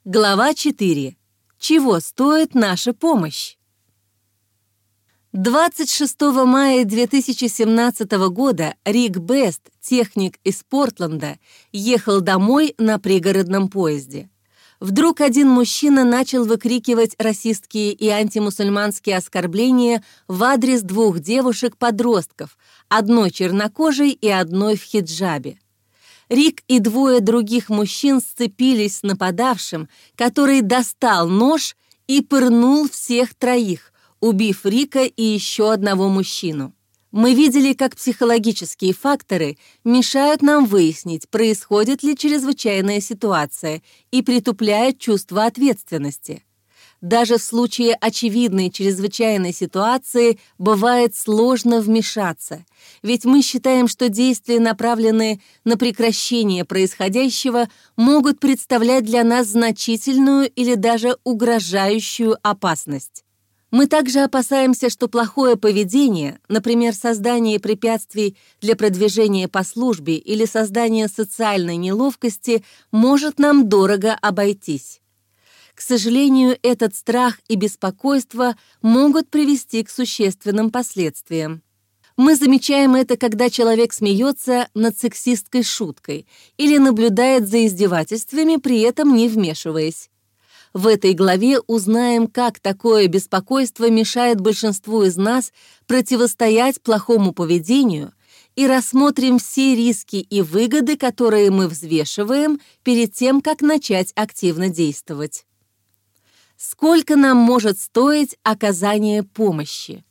Глава 4. Чего стоит наша помощь? 26 мая 2017 года Рик Бест, техник из Портленда, ехал домой на пригородном поезде. Вдруг один мужчина начал выкрикивать расистские и антимусульманские оскорбления в адрес двух девушек-подростков, одной чернокожей и одной в хиджабе. Рик и двое других мужчин сцепились с нападавшим, который достал нож и пырнул всех троих, убив Рика и еще одного мужчину. Мы видели, как психологические факторы мешают нам выяснить, происходит ли чрезвычайная ситуация и притупляют чувство ответственности. Даже в случае очевидной чрезвычайной ситуации бывает сложно вмешаться, ведь мы считаем, что действия, направленные на прекращение происходящего, могут представлять для нас значительную или даже угрожающую опасность. Мы также опасаемся, что плохое поведение, например, создание препятствий для продвижения по службе или создание социальной неловкости, может нам дорого обойтись. К сожалению, этот страх и беспокойство могут привести к существенным последствиям. Мы замечаем это, когда человек смеется над сексистской шуткой или наблюдает за издевательствами, при этом не вмешиваясь. В этой главе узнаем, как такое беспокойство мешает большинству из нас противостоять плохому поведению, и рассмотрим все риски и выгоды, которые мы взвешиваем перед тем, как начать активно действовать. Сколько нам может стоить оказание помощи?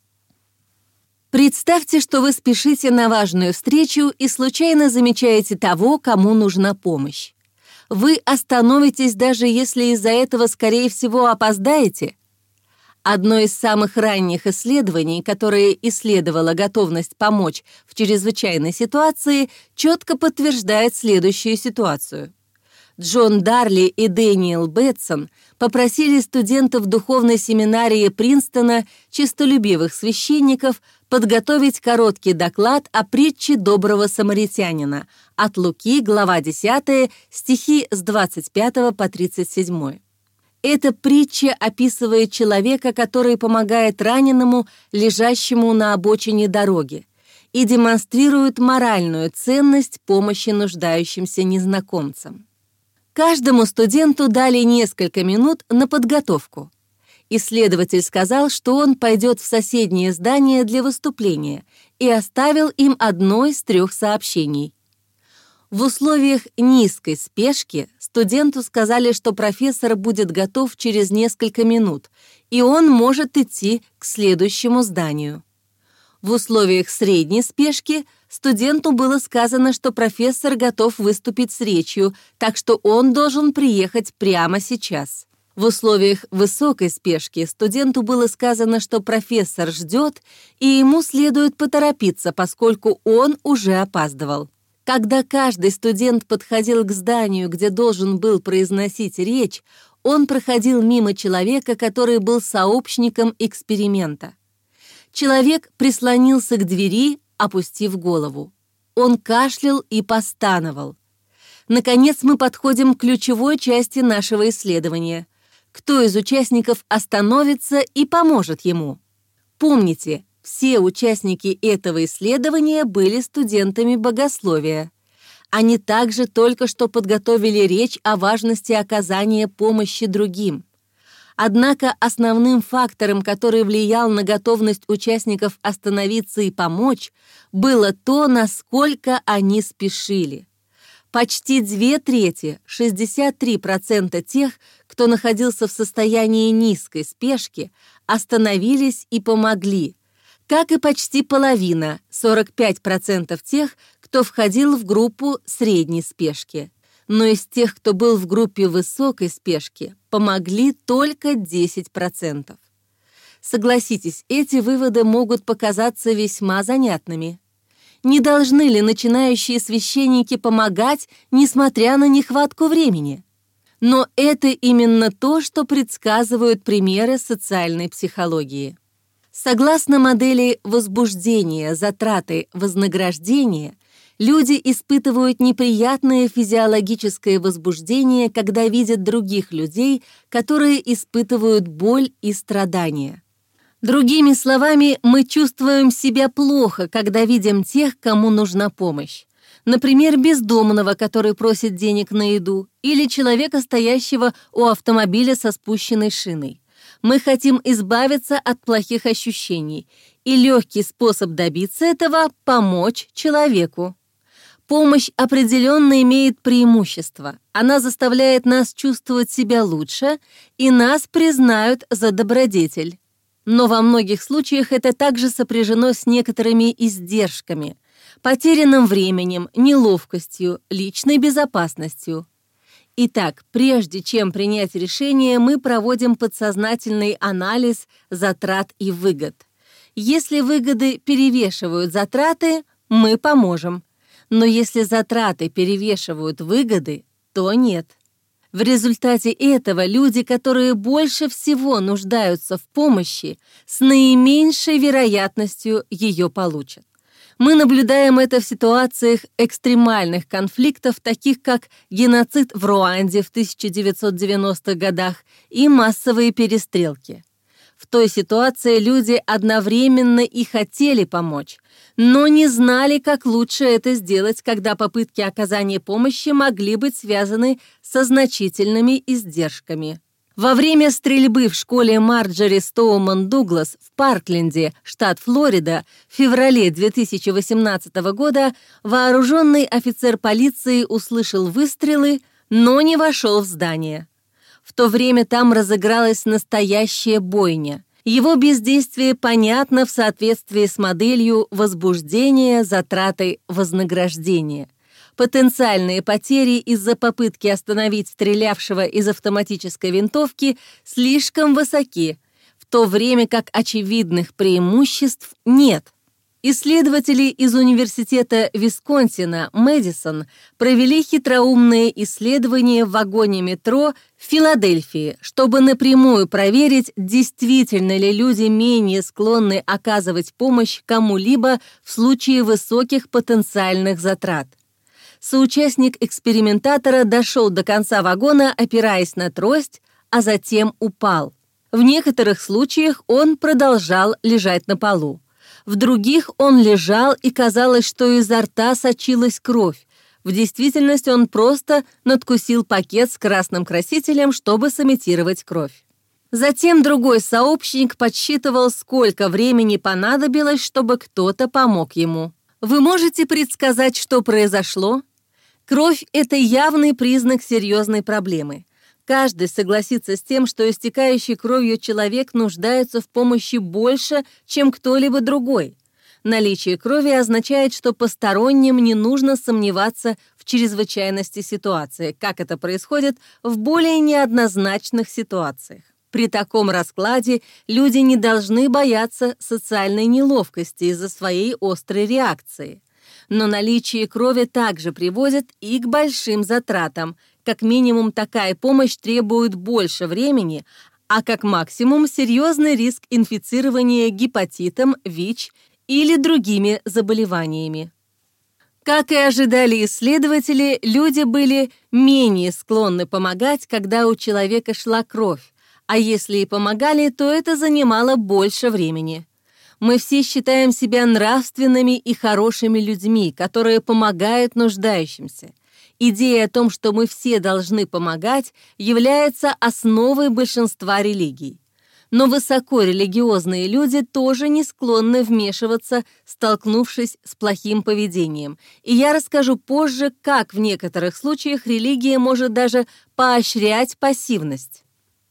Представьте, что вы спешите на важную встречу и случайно замечаете того, кому нужна помощь. Вы остановитесь, даже если из-за этого, скорее всего, опоздаете? Одно из самых ранних исследований, которое исследовало готовность помочь в чрезвычайной ситуации, четко подтверждает следующую ситуацию. Джон Дарли и Дэниел Бэтсон попросили студентов духовной семинарии Принстона, честолюбивых священников, подготовить короткий доклад о притче доброго самаритянина от Луки, глава 10, стихи с 25 по 37. Эта притча описывает человека, который помогает раненому, лежащему на обочине дороги, и демонстрирует моральную ценность помощи нуждающимся незнакомцам. Каждому студенту дали несколько минут на подготовку. Исследователь сказал, что он пойдет в соседнее здание для выступления и оставил им одно из 3 сообщений. В условиях низкой спешки студенту сказали, что профессор будет готов через несколько минут, и он может идти к следующему зданию. В условиях средней спешки студенту было сказано, что профессор готов выступить с речью, так что он должен приехать прямо сейчас. В условиях высокой спешки студенту было сказано, что профессор ждет, и ему следует поторопиться, поскольку он уже опаздывал. Когда каждый студент подходил к зданию, где должен был произносить речь, он проходил мимо человека, который был сообщником эксперимента. Человек прислонился к двери, опустив голову. Он кашлял и постановал. Наконец мы подходим к ключевой части нашего исследования. Кто из участников остановится и поможет ему? Помните, все участники этого исследования были студентами богословия. Они также только что подготовили речь о важности оказания помощи другим. Однако основным фактором, который влиял на готовность участников остановиться и помочь, было то, насколько они спешили. Почти 2/3, 63% тех, кто находился в состоянии низкой спешки, остановились и помогли, как и почти половина, 45% тех, кто входил в группу средней спешки. Но из тех, кто был в группе высокой спешки, помогли только 10%. Согласитесь, эти выводы могут показаться весьма занятными. Не должны ли начинающие священники помогать, несмотря на нехватку времени? Но это именно то, что предсказывают примеры социальной психологии. Согласно модели возбуждения, затраты, вознаграждения, Люди испытывают неприятное физиологическое возбуждение, когда видят других людей, которые испытывают боль и страдания. Другими словами, мы чувствуем себя плохо, когда видим тех, кому нужна помощь. Например, бездомного, который просит денег на еду, или человека, стоящего у автомобиля со спущенной шиной. Мы хотим избавиться от плохих ощущений, и легкий способ добиться этого – помочь человеку. Помощь определенно имеет преимущество. Она заставляет нас чувствовать себя лучше, и нас признают за добродетель. Но во многих случаях это также сопряжено с некоторыми издержками, потерянным временем, неловкостью, личной безопасностью. Итак, прежде чем принять решение, мы проводим подсознательный анализ затрат и выгод. Если выгоды перевешивают затраты, мы поможем. Но если затраты перевешивают выгоды, то нет. В результате этого люди, которые больше всего нуждаются в помощи, с наименьшей вероятностью ее получат. Мы наблюдаем это в ситуациях экстремальных конфликтов, таких как геноцид в Руанде в 1990-х годах и массовые перестрелки. В той ситуации люди одновременно и хотели помочь, но не знали, как лучше это сделать, когда попытки оказания помощи могли быть связаны со значительными издержками. Во время стрельбы в школе Марджори Стоуман Дуглас в Паркленде, штат Флорида, в феврале 2018 года вооруженный офицер полиции услышал выстрелы, но не вошел в здание. В то время там разыгралась настоящая бойня. Его бездействие понятно в соответствии с моделью возбуждения, затраты, вознаграждения. Потенциальные потери из-за попытки остановить стрелявшего из автоматической винтовки слишком высоки, в то время как очевидных преимуществ нет. Исследователи из Университета Висконсина, Мэдисон, провели хитроумные исследования в вагоне метро в Филадельфии, чтобы напрямую проверить, действительно ли люди менее склонны оказывать помощь кому-либо в случае высоких потенциальных затрат. Соучастник экспериментатора дошел до конца вагона, опираясь на трость, а затем упал. В некоторых случаях он продолжал лежать на полу. В других он лежал, и казалось, что изо рта сочилась кровь. В действительности он просто надкусил пакет с красным красителем, чтобы сымитировать кровь. Затем другой сообщник подсчитывал, сколько времени понадобилось, чтобы кто-то помог ему. Вы можете предсказать, что произошло? Кровь – это явный признак серьезной проблемы. Каждый согласится с тем, что истекающий кровью человек нуждается в помощи больше, чем кто-либо другой. Наличие крови означает, что посторонним не нужно сомневаться в чрезвычайности ситуации, как это происходит в более неоднозначных ситуациях. При таком раскладе люди не должны бояться социальной неловкости из-за своей острой реакции. Но наличие крови также приводит и к большим затратам. Как минимум, такая помощь требует больше времени, а как максимум серьезный риск инфицирования гепатитом, ВИЧ или другими заболеваниями. Как и ожидали исследователи, люди были менее склонны помогать, когда у человека шла кровь, а если и помогали, то это занимало больше времени. Мы все считаем себя нравственными и хорошими людьми, которые помогают нуждающимся. Идея о том, что мы все должны помогать, является основой большинства религий. Но высокорелигиозные люди тоже не склонны вмешиваться, столкнувшись с плохим поведением. И я расскажу позже, как в некоторых случаях религия может даже поощрять пассивность.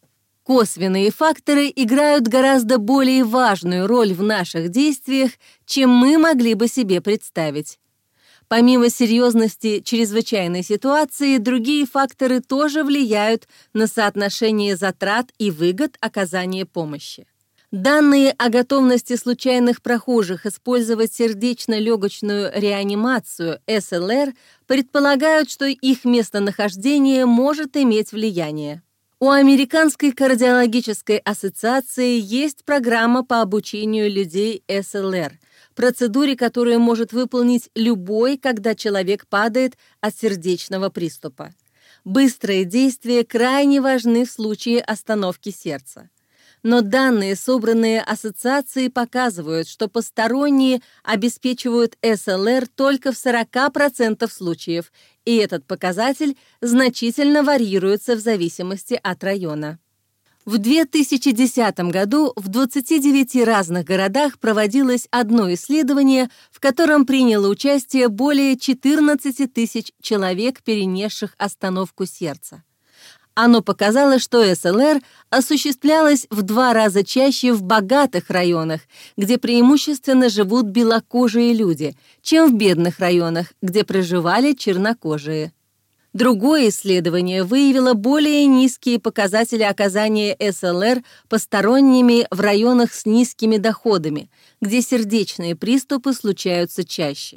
Косвенные факторы играют гораздо более важную роль в наших действиях, чем мы могли бы себе представить. Помимо серьезности чрезвычайной ситуации, другие факторы тоже влияют на соотношение затрат и выгод оказания помощи. Данные о готовности случайных прохожих использовать сердечно-легочную реанимацию СЛР предполагают, что их местонахождение может иметь влияние. У Американской кардиологической ассоциации есть программа по обучению людей СЛР, процедуре, которую может выполнить любой, когда человек падает от сердечного приступа. Быстрые действия крайне важны в случае остановки сердца. Но данные, собранные ассоциацией, показывают, что посторонние обеспечивают СЛР только в 40% случаев, и этот показатель значительно варьируется в зависимости от района. В 2010 году в 29 разных городах проводилось одно исследование, в котором приняло участие более 14 тысяч человек, перенесших остановку сердца. Оно показало, что СЛР осуществлялось в 2 раза чаще в богатых районах, где преимущественно живут белокожие люди, чем в бедных районах, где проживали чернокожие. Другое исследование выявило более низкие показатели оказания СЛР посторонними в районах с низкими доходами, где сердечные приступы случаются чаще.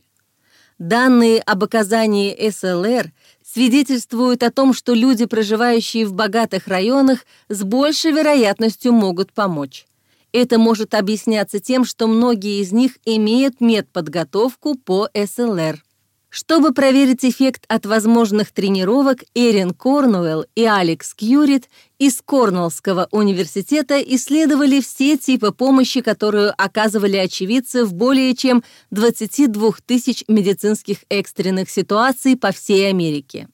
Данные об оказании СЛР свидетельствуют о том, что люди, проживающие в богатых районах, с большей вероятностью могут помочь. Это может объясняться тем, что многие из них имеют медподготовку по СЛР. Чтобы проверить эффект от возможных тренировок, Эрин Корнуэлл и Алекс Кьюрит из Корнеллского университета исследовали все типы помощи, которую оказывали очевидцы в более чем 22 тысяч медицинских экстренных ситуаций по всей Америке.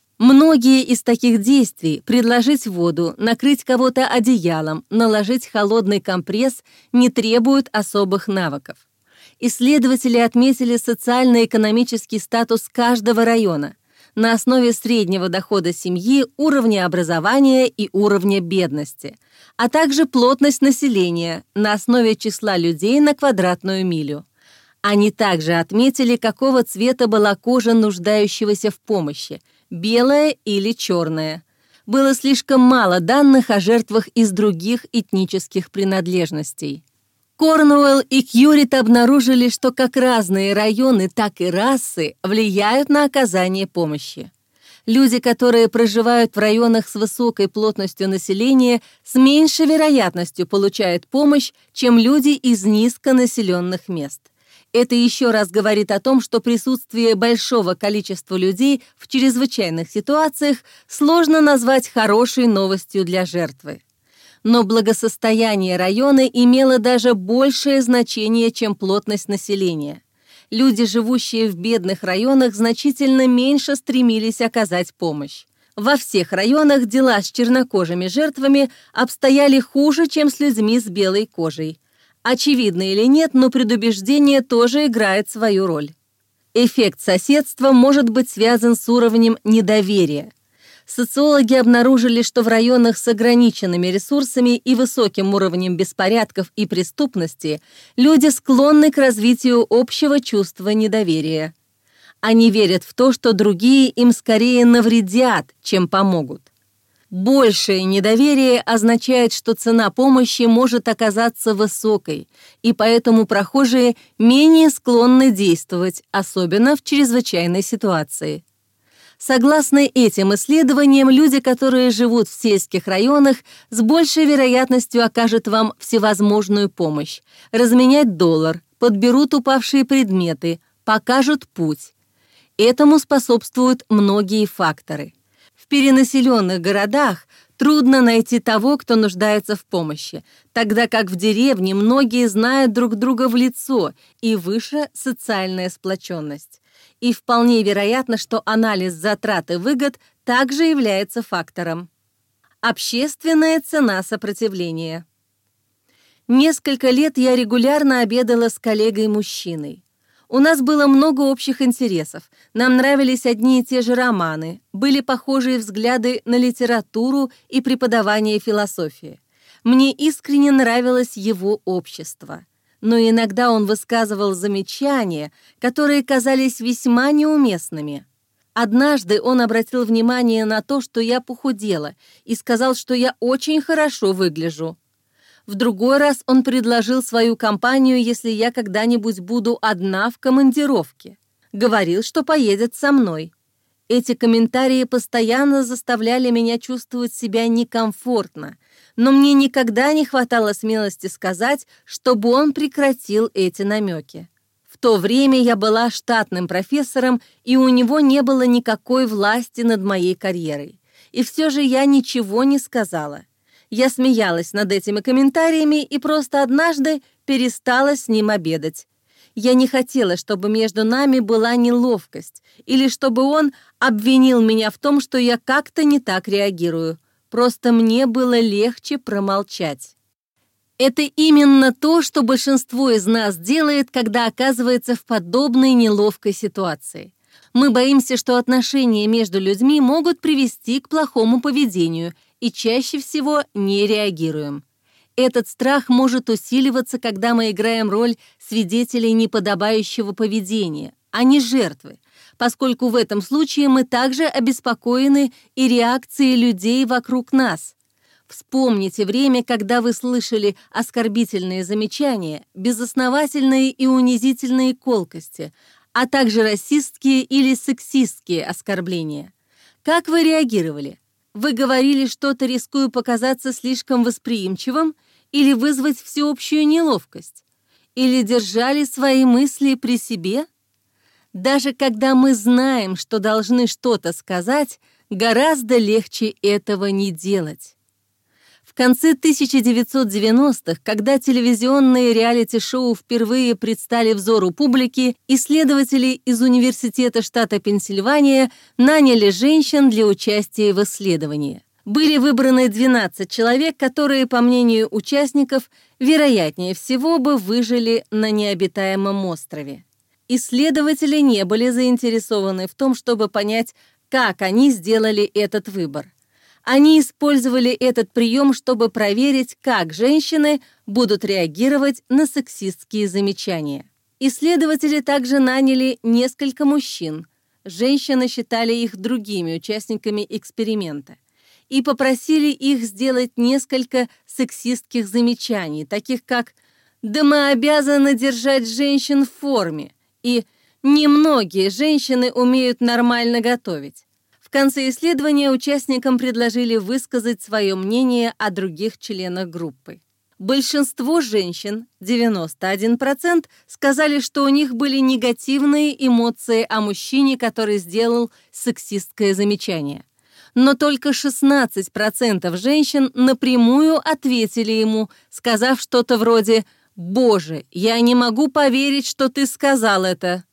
Многие из таких действий — предложить воду, накрыть кого-то одеялом, наложить холодный компресс — не требуют особых навыков. Исследователи отметили социально-экономический статус каждого района на основе среднего дохода семьи, уровня образования и уровня бедности, а также плотность населения на основе числа людей на квадратную милю. Они также отметили, какого цвета была кожа нуждающегося в помощи – белая или черная. Было слишком мало данных о жертвах из других этнических принадлежностей. Корнуэлл и Кьюрит обнаружили, что как разные районы, так и расы влияют на оказание помощи. Люди, которые проживают в районах с высокой плотностью населения, с меньшей вероятностью получают помощь, чем люди из низконаселенных мест. Это еще раз говорит о том, что присутствие большого количества людей в чрезвычайных ситуациях сложно назвать хорошей новостью для жертвы. Но благосостояние района имело даже большее значение, чем плотность населения. Люди, живущие в бедных районах, значительно меньше стремились оказать помощь. Во всех районах дела с чернокожими жертвами обстояли хуже, чем с людьми с белой кожей. Очевидно или нет, но предубеждение тоже играет свою роль. Эффект соседства может быть связан с уровнем недоверия. Социологи обнаружили, что в районах с ограниченными ресурсами и высоким уровнем беспорядков и преступности люди склонны к развитию общего чувства недоверия. Они верят в то, что другие им скорее навредят, чем помогут. Большее недоверие означает, что цена помощи может оказаться высокой, и поэтому прохожие менее склонны действовать, особенно в чрезвычайной ситуации. Согласно этим исследованиям, люди, которые живут в сельских районах, с большей вероятностью окажут вам всевозможную помощь, разменять доллар, подберут упавшие предметы, покажут путь. Этому способствуют многие факторы. В перенаселенных городах трудно найти того, кто нуждается в помощи, тогда как в деревне многие знают друг друга в лицо и выше социальная сплоченность. И вполне вероятно, что анализ затрат и выгод также является фактором. Общественная цена сопротивления. Несколько лет я регулярно обедала с коллегой-мужчиной. У нас было много общих интересов, нам нравились одни и те же романы, были похожие взгляды на литературу и преподавание философии. Мне искренне нравилось его общество. Но иногда он высказывал замечания, которые казались весьма неуместными. Однажды он обратил внимание на то, что я похудела, и сказал, что я очень хорошо выгляжу. В другой раз он предложил свою компанию, если я когда-нибудь буду одна в командировке. Говорил, что поедет со мной. Эти комментарии постоянно заставляли меня чувствовать себя некомфортно, но мне никогда не хватало смелости сказать, чтобы он прекратил эти намеки. то время я была штатным профессором, и у него не было никакой власти над моей карьерой. И все же я ничего не сказала. Я смеялась над этими комментариями и просто однажды перестала с ним обедать. Я не хотела, чтобы между нами была неловкость, или чтобы он обвинил меня в том, что я как-то не так реагирую. Просто мне было легче промолчать. Это именно то, что большинство из нас делает, когда оказывается в подобной неловкой ситуации. Мы боимся, что отношения между людьми могут привести к плохому поведению, и чаще всего не реагируем. Этот страх может усиливаться, когда мы играем роль свидетелей неподобающего поведения, а не жертвы, поскольку в этом случае мы также обеспокоены и реакцией людей вокруг нас. Вспомните время, когда вы слышали оскорбительные замечания, безосновательные и унизительные колкости, а также расистские или сексистские оскорбления. Как вы реагировали? Вы говорили что-то, рискуя показаться слишком восприимчивым или вызвать всеобщую неловкость? Или держали свои мысли при себе? Даже когда мы знаем, что должны что-то сказать, гораздо легче этого не делать. В конце 1990-х, когда телевизионные реалити-шоу впервые предстали взору публики, исследователи из Университета штата Пенсильвания наняли женщин для участия в исследовании. Были выбраны 12 человек, которые, по мнению участников, вероятнее всего бы выжили на необитаемом острове. Исследователи не были заинтересованы в том, чтобы понять, как они сделали этот выбор. Они использовали этот прием, чтобы проверить, как женщины будут реагировать на сексистские замечания. Исследователи также наняли несколько мужчин. Женщины считали их другими участниками эксперимента и попросили их сделать несколько сексистских замечаний, таких как «да мы обязаны держать женщин в форме» и «немногие женщины умеют нормально готовить». В конце исследования участникам предложили высказать свое мнение о других членах группы. Большинство женщин, 91%, сказали, что у них были негативные эмоции о мужчине, который сделал сексистское замечание. Но только 16% женщин напрямую ответили ему, сказав что-то вроде «Боже, я не могу поверить, что ты сказал это».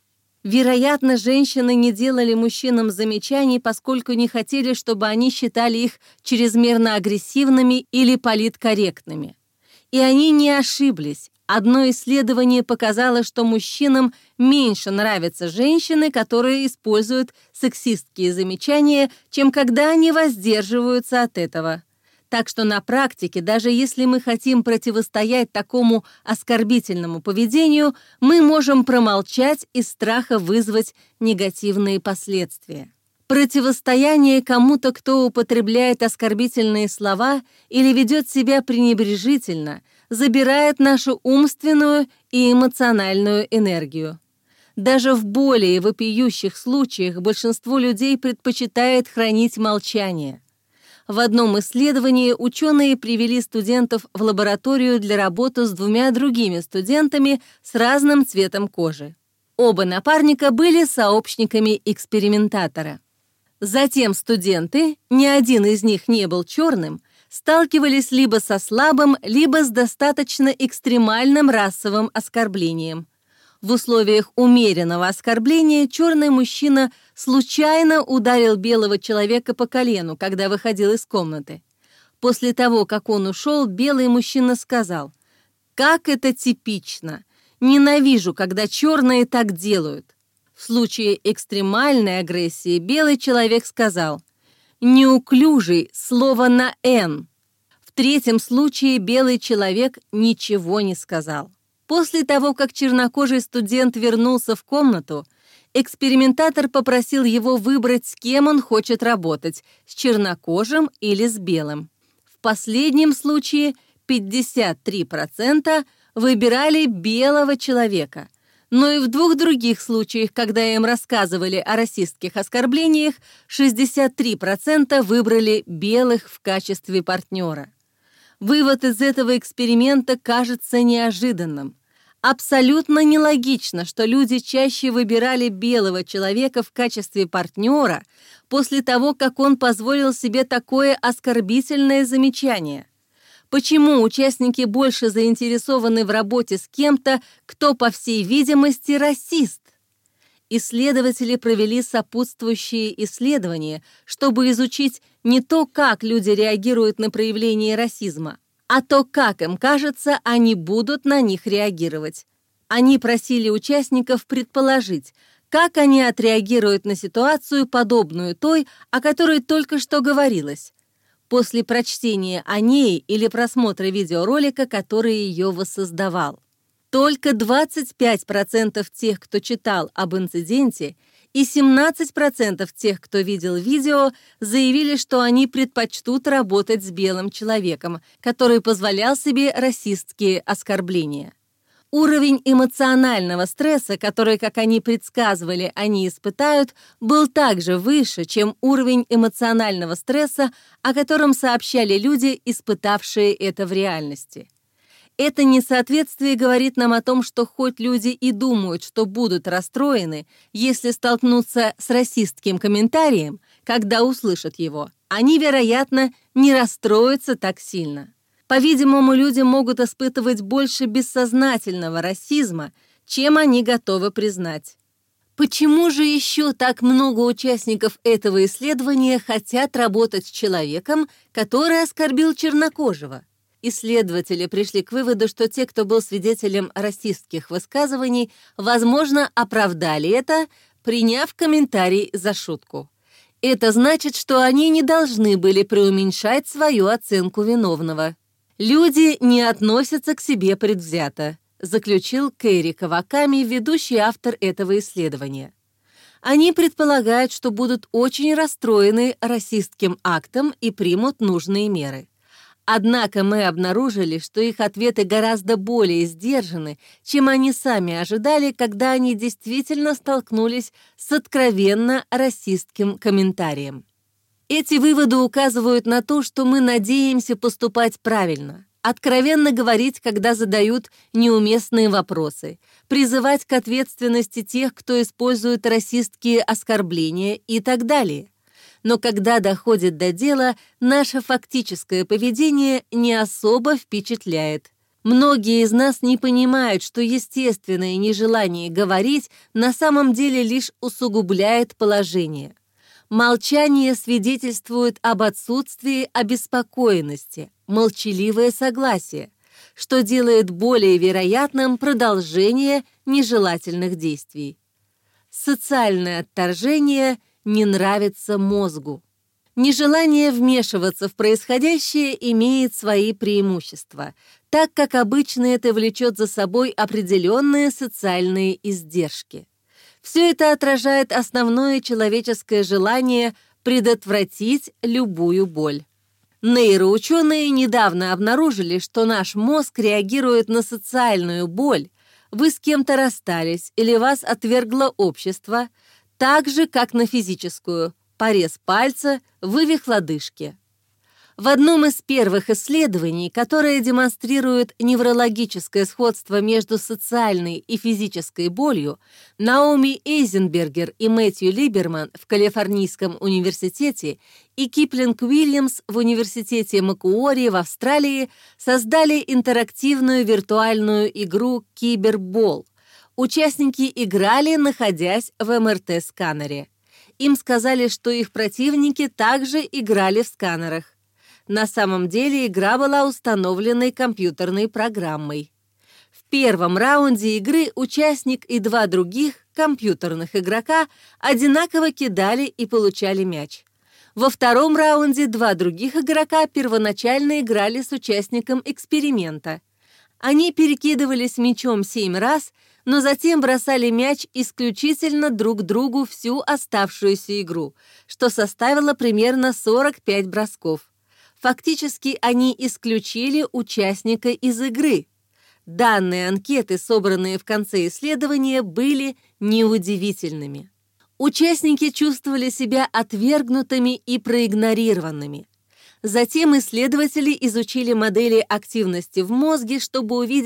Вероятно, женщины не делали мужчинам замечаний, поскольку не хотели, чтобы они считали их чрезмерно агрессивными или политкорректными. И они не ошиблись. Одно исследование показало, что мужчинам меньше нравятся женщины, которые используют сексистские замечания, чем когда они воздерживаются от этого. Так что на практике, даже если мы хотим противостоять такому оскорбительному поведению, мы можем промолчать из страха вызвать негативные последствия. Противостояние кому-то, кто употребляет оскорбительные слова или ведет себя пренебрежительно, забирает нашу умственную и эмоциональную энергию. Даже в более вопиющих случаях большинство людей предпочитает хранить молчание. В одном исследовании ученые привели студентов в лабораторию для работы с двумя другими студентами с разным цветом кожи. Оба напарника были сообщниками экспериментатора. Затем студенты, ни один из них не был черным, сталкивались либо со слабым, либо с достаточно экстремальным расовым оскорблением. В условиях умеренного оскорбления черный мужчина случайно ударил белого человека по колену, когда выходил из комнаты. После того, как он ушел, белый мужчина сказал: «Как это типично! Ненавижу, когда черные так делают». В случае экстремальной агрессии белый человек сказал: «Неуклюжий, слово на «н». В третьем случае белый человек ничего не сказал. После того, как чернокожий студент вернулся в комнату, экспериментатор попросил его выбрать, с кем он хочет работать, с чернокожим или с белым. В последнем случае 53% выбирали белого человека, но и в двух других случаях, когда им рассказывали о расистских оскорблениях, 63% выбрали белых в качестве партнера. Вывод из этого эксперимента кажется неожиданным. Абсолютно нелогично, что люди чаще выбирали белого человека в качестве партнера после того, как он позволил себе такое оскорбительное замечание. Почему участники больше заинтересованы в работе с кем-то, кто, по всей видимости, расист? Исследователи провели сопутствующие исследования, чтобы изучить не то, как люди реагируют на проявление расизма, а то, как им кажется, они будут на них реагировать. Они просили участников предположить, как они отреагируют на ситуацию, подобную той, о которой только что говорилось, после прочтения о ней или просмотра видеоролика, который ее воссоздавал. Только 25% тех, кто читал об инциденте, и 17% тех, кто видел видео, заявили, что они предпочтут работать с белым человеком, который позволял себе расистские оскорбления. Уровень эмоционального стресса, который, как они предсказывали, они испытают, был также выше, чем уровень эмоционального стресса, о котором сообщали люди, испытавшие это в реальности. Это несоответствие говорит нам о том, что хоть люди и думают, что будут расстроены, если столкнутся с расистским комментарием, когда услышат его, они, вероятно, не расстроятся так сильно. По-видимому, люди могут испытывать больше бессознательного расизма, чем они готовы признать. Почему же еще так много участников этого исследования хотят работать с человеком, который оскорбил чернокожего? Исследователи пришли к выводу, что те, кто был свидетелем расистских высказываний, возможно, оправдали это, приняв комментарий за шутку. Это значит, что они не должны были преуменьшать свою оценку виновного. «Люди не относятся к себе предвзято», заключил Кэри Каваками, ведущий автор этого исследования. Они предполагают, что будут очень расстроены расистским актом и примут нужные меры. Однако мы обнаружили, что их ответы гораздо более сдержаны, чем они сами ожидали, когда они действительно столкнулись с откровенно расистским комментарием. Эти выводы указывают на то, что мы надеемся поступать правильно, откровенно говорить, когда задают неуместные вопросы, призывать к ответственности тех, кто использует расистские оскорбления и так далее. Но когда доходит до дела, наше фактическое поведение не особо впечатляет. Многие из нас не понимают, что естественное нежелание говорить на самом деле лишь усугубляет положение. Молчание свидетельствует об отсутствии обеспокоенности, молчаливое согласие, что делает более вероятным продолжение нежелательных действий. Социальное отторжение не нравится мозгу. Нежелание вмешиваться в происходящее имеет свои преимущества, так как обычно это влечет за собой определенные социальные издержки. Все это отражает основное человеческое желание предотвратить любую боль. Нейроученые недавно обнаружили, что наш мозг реагирует на социальную боль. Вы с кем-то расстались или вас отвергло общество, так же, как на физическую – порез пальца, вывих лодыжки. В одном из первых исследований, которое демонстрирует неврологическое сходство между социальной и физической болью, Наоми Эйзенбергер и Мэтью Либерман в Калифорнийском университете и Киплинг Уильямс в университете Макуори в Австралии создали интерактивную виртуальную игру «Кибербол». Участники играли, находясь в МРТ-сканере. Им сказали, что их противники также играли в сканерах. На самом деле игра была установленной компьютерной программой. В первом раунде игры участник и два других компьютерных игрока одинаково кидали и получали мяч. Во втором раунде два других игрока первоначально играли с участником эксперимента. Они перекидывались мячом 7 раз, но затем бросали мяч исключительно друг другу всю оставшуюся игру, что составило примерно 45 бросков. Фактически они исключили участника из игры. Данные анкеты, собранные в конце исследования, были неудивительными. Участники чувствовали себя отвергнутыми и проигнорированными. Затем исследователи изучили модели активности в мозге, чтобы увидеть,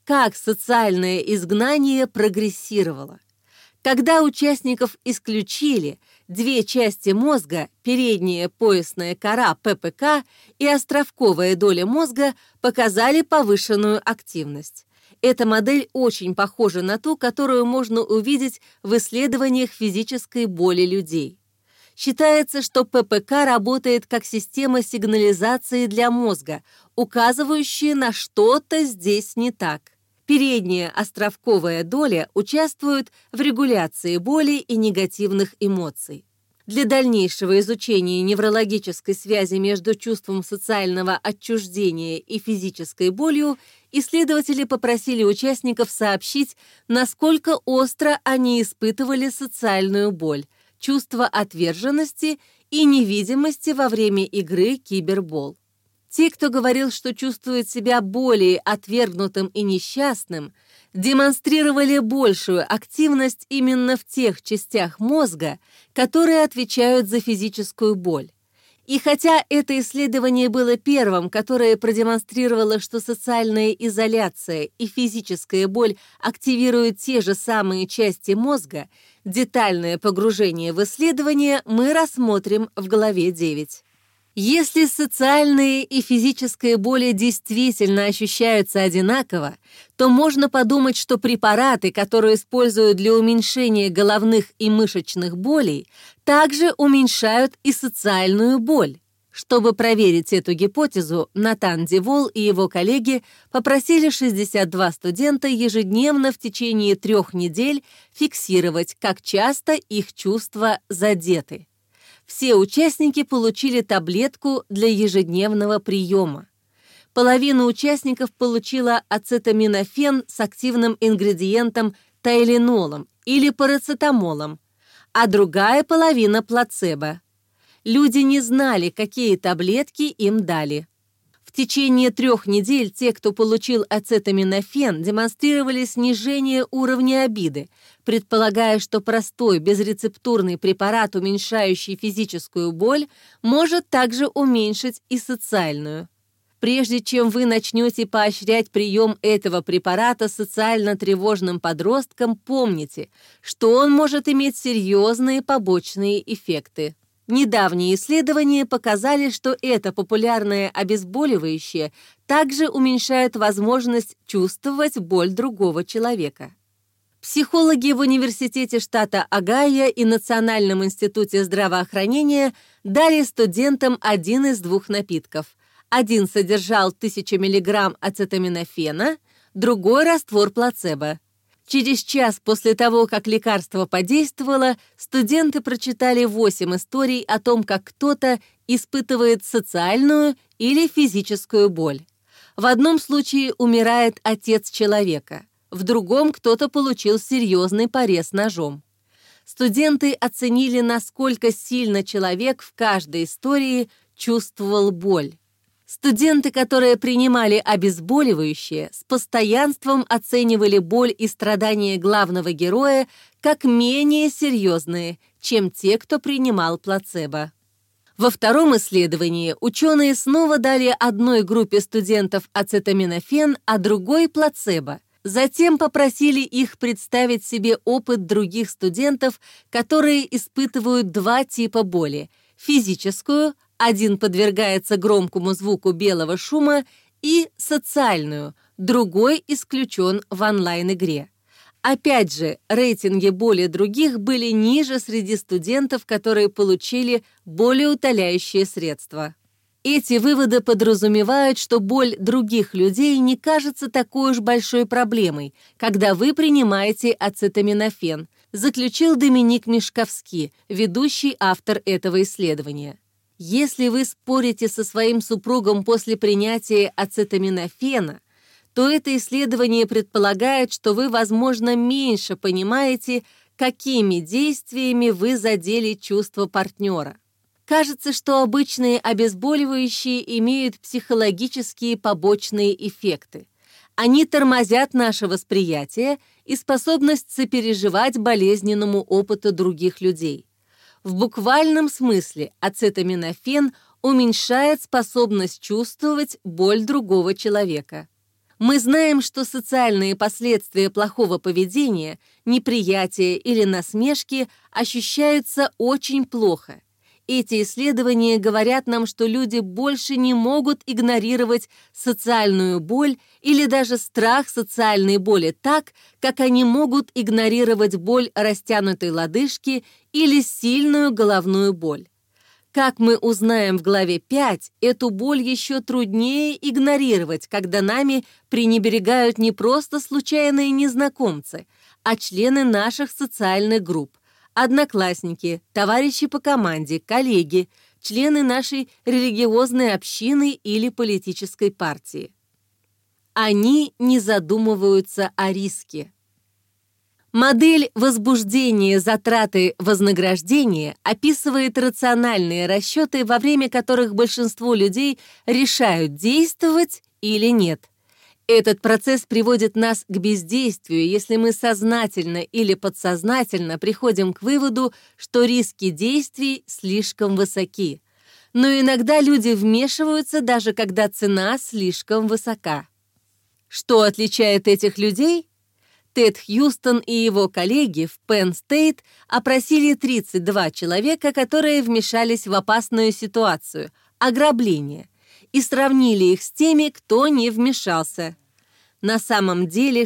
как социальное изгнание прогрессировало. Когда участников исключили, две части мозга, передняя поясная кора ППК и островковая доля мозга, показали повышенную активность. Эта модель очень похожа на ту, которую можно увидеть в исследованиях физической боли людей. Считается, что ППК работает как система сигнализации для мозга, указывающая на что-то здесь не так. Передняя островковая доля участвует в регуляции боли и негативных эмоций. Для дальнейшего изучения неврологической связи между чувством социального отчуждения и физической болью исследователи попросили участников сообщить, насколько остро они испытывали социальную боль, чувство отверженности и невидимости во время игры кибербол. Те, кто говорил, что чувствует себя более отвергнутым и несчастным, демонстрировали большую активность именно в тех частях мозга, которые отвечают за физическую боль. И хотя это исследование было первым, которое продемонстрировало, что социальная изоляция и физическая боль активируют те же самые части мозга, детальное погружение в исследование мы рассмотрим в главе 9. Если социальные и физические боли действительно ощущаются одинаково, то можно подумать, что препараты, которые используют для уменьшения головных и мышечных болей, также уменьшают и социальную боль. Чтобы проверить эту гипотезу, Натан Девол и его коллеги попросили 62 студента ежедневно в течение 3 недель фиксировать, как часто их чувства задеты. Все участники получили таблетку для ежедневного приема. Половина участников получила ацетаминофен с активным ингредиентом тайленолом или парацетамолом, а другая половина – плацебо. Люди не знали, какие таблетки им дали. В течение 3 недель те, кто получил ацетаминофен, демонстрировали снижение уровня обиды, предполагая, что простой безрецептурный препарат, уменьшающий физическую боль, может также уменьшить и социальную. Прежде чем вы начнете поощрять прием этого препарата социально тревожным подросткам, помните, что он может иметь серьезные побочные эффекты. Недавние исследования показали, что это популярное обезболивающее также уменьшает возможность чувствовать боль другого человека. Психологи в Университете штата Огайо и Национальном институте здравоохранения дали студентам один из 2 напитков. Один содержал 1000 мг ацетаминофена, другой – раствор плацебо. Через час после того, как лекарство подействовало, студенты прочитали 8 историй о том, как кто-то испытывает социальную или физическую боль. В одном случае умирает отец человека, в другом кто-то получил серьезный порез ножом. Студенты оценили, насколько сильно человек в каждой истории чувствовал боль. Студенты, которые принимали обезболивающее, с постоянством оценивали боль и страдания главного героя как менее серьезные, чем те, кто принимал плацебо. Во втором исследовании ученые снова дали одной группе студентов ацетаминофен, а другой плацебо. Затем попросили их представить себе опыт других студентов, которые испытывают 2 типа боли – физическую, один подвергается громкому звуку белого шума, и социальную, другой исключен в онлайн-игре. Опять же, рейтинги боли других были ниже среди студентов, которые получили болеутоляющие средства. Эти выводы подразумевают, что боль других людей не кажется такой уж большой проблемой, когда вы принимаете ацетаминофен, заключил Доминик Мишковский, ведущий автор этого исследования. Если вы спорите со своим супругом после принятия ацетаминофена, то это исследование предполагает, что вы, возможно, меньше понимаете, какими действиями вы задели чувства партнера. Кажется, что обычные обезболивающие имеют психологические побочные эффекты. Они тормозят наше восприятие и способность сопереживать болезненному опыту других людей. В буквальном смысле ацетаминофен уменьшает способность чувствовать боль другого человека. Мы знаем, что социальные последствия плохого поведения, неприятия или насмешки ощущаются очень плохо. Эти исследования говорят нам, что люди больше не могут игнорировать социальную боль или даже страх социальной боли так, как они могут игнорировать боль растянутой лодыжки или сильную головную боль. Как мы узнаем в главе 5, эту боль еще труднее игнорировать, когда нами пренебрегают не просто случайные незнакомцы, а члены наших социальных групп, одноклассники, товарищи по команде, коллеги, члены нашей религиозной общины или политической партии. Они не задумываются о риске. Модель возбуждения затраты вознаграждения описывает рациональные расчеты, во время которых большинство людей решают, действовать или нет. Этот процесс приводит нас к бездействию, если мы сознательно или подсознательно приходим к выводу, что риски действий слишком высоки. Но иногда люди вмешиваются, даже когда цена слишком высока. Что отличает этих людей? Тед Хьюстон и его коллеги в Penn State опросили 32 человека, которые вмешались в опасную ситуацию – ограбление, и сравнили их с теми, кто не вмешался. На самом деле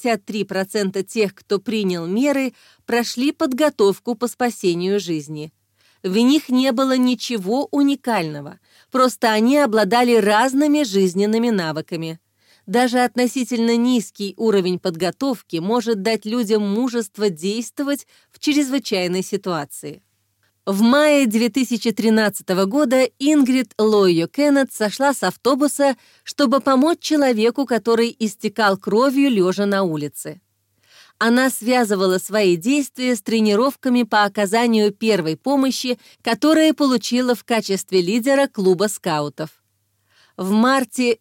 63% тех, кто принял меры, прошли подготовку по спасению жизни. В них не было ничего уникального, просто они обладали разными жизненными навыками. Даже относительно низкий уровень подготовки может дать людям мужество действовать в чрезвычайной ситуации. В мае 2013 года Ингрид Лойо Кеннет сошла с автобуса, чтобы помочь человеку, который истекал кровью, лежа на улице. Она связывала свои действия с тренировками по оказанию первой помощи, которые получила в качестве лидера клуба скаутов. В марте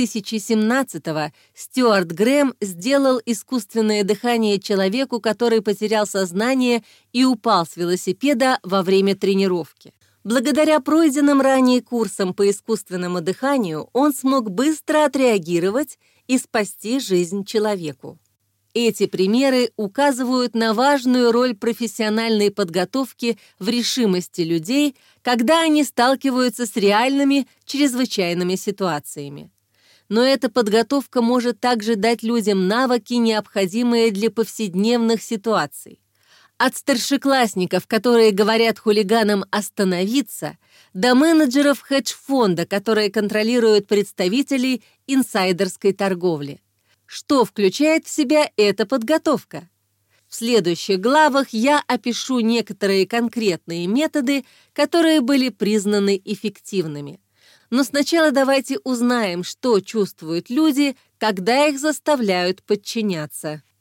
2017-го Стюарт Грэм сделал искусственное дыхание человеку, который потерял сознание и упал с велосипеда во время тренировки. Благодаря пройденным ранее курсам по искусственному дыханию он смог быстро отреагировать и спасти жизнь человеку. Эти примеры указывают на важную роль профессиональной подготовки в решимости людей, когда они сталкиваются с реальными чрезвычайными ситуациями. Но эта подготовка может также дать людям навыки, необходимые для повседневных ситуаций. От старшеклассников, которые говорят хулиганам «остановиться», до менеджеров хедж-фонда, которые контролируют представителей инсайдерской торговли. Что включает в себя эта подготовка? В следующих главах я опишу некоторые конкретные методы, которые были признаны эффективными. Но сначала давайте узнаем, что чувствуют люди, когда их заставляют подчиняться.